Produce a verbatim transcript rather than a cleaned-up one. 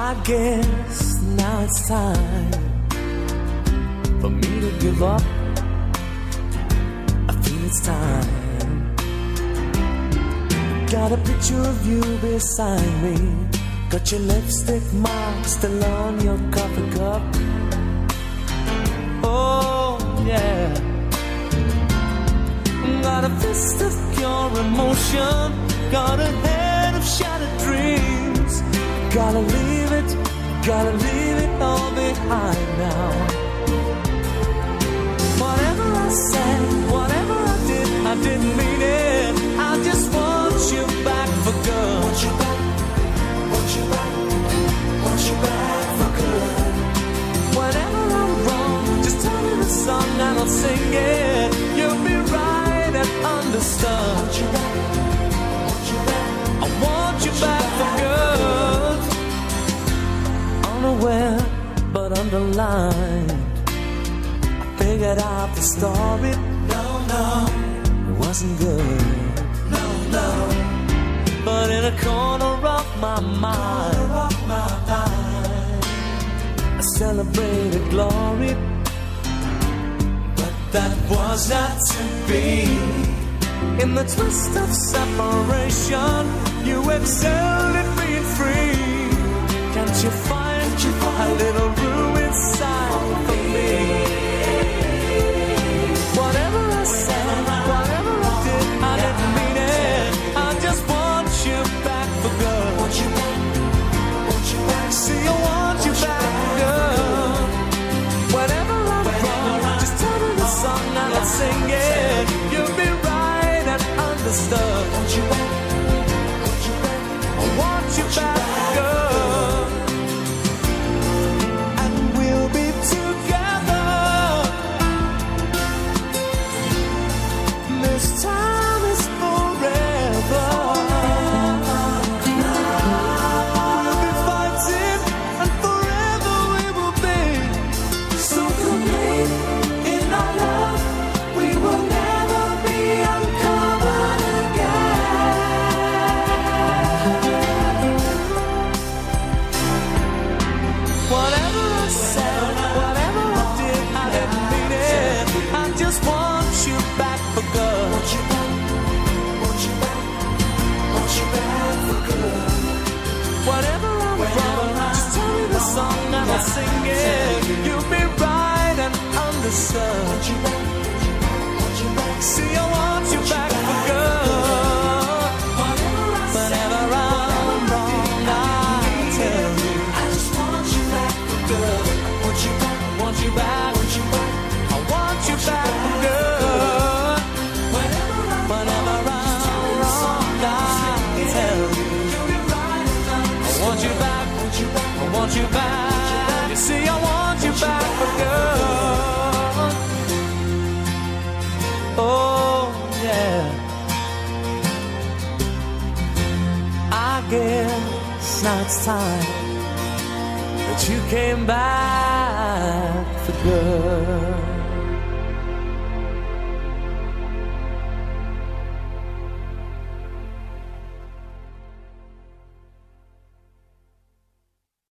I guess now it's time for me to give up. I feel it's time. Got a picture of you beside me. Got your lipstick mark still on your coffee cup. Oh yeah. Got a fist of pure emotion. Got a head of shattered dreams. Gotta leave it, gotta leave it all behind now. Whatever I said, whatever I did, I didn't mean it. I just want you back for good. Want you back, want you back, want you back for good. Whenever I'm wrong, just tell me the song and I'll sing it. You'll be right and understood. Want you back, want you back, I want you back for good. Unaware but underlined, I figured out the story. No, no, it wasn't good. No, no. But in a corner of my mind, of my mind, I celebrated glory. But that was not to be. In the twist of separation, you excelled at being free. Can't you find a little room inside for me? Whatever I said, whatever I did, I didn't mean it. I just want you back for good. Want you back, want you back. See, I want you back for good. Whenever I'm wrong, just tell me the song and I'll sing it. You'll be right and understood. Want you back, want you back. I want you back for good. This time is forever. We'll be fighting, and forever we will be so complete in our love. We will never be uncovered again. Whatever I said, whatever I did, I didn't mean it. I just want you back for good. Want you back, want you back, want you back for good. Whatever I'm wrong, just tell me the song and I'll sing it. You'll be right and understood. Want you back, want you back. See, I want you back for good. Whenever I'm wrong, I tell you, I just want you back for good. Want you back, want you back, want you back. I want you back for good. I want you back. You see, I want you back for good. Oh, yeah. I guess now it's time that you came back for good.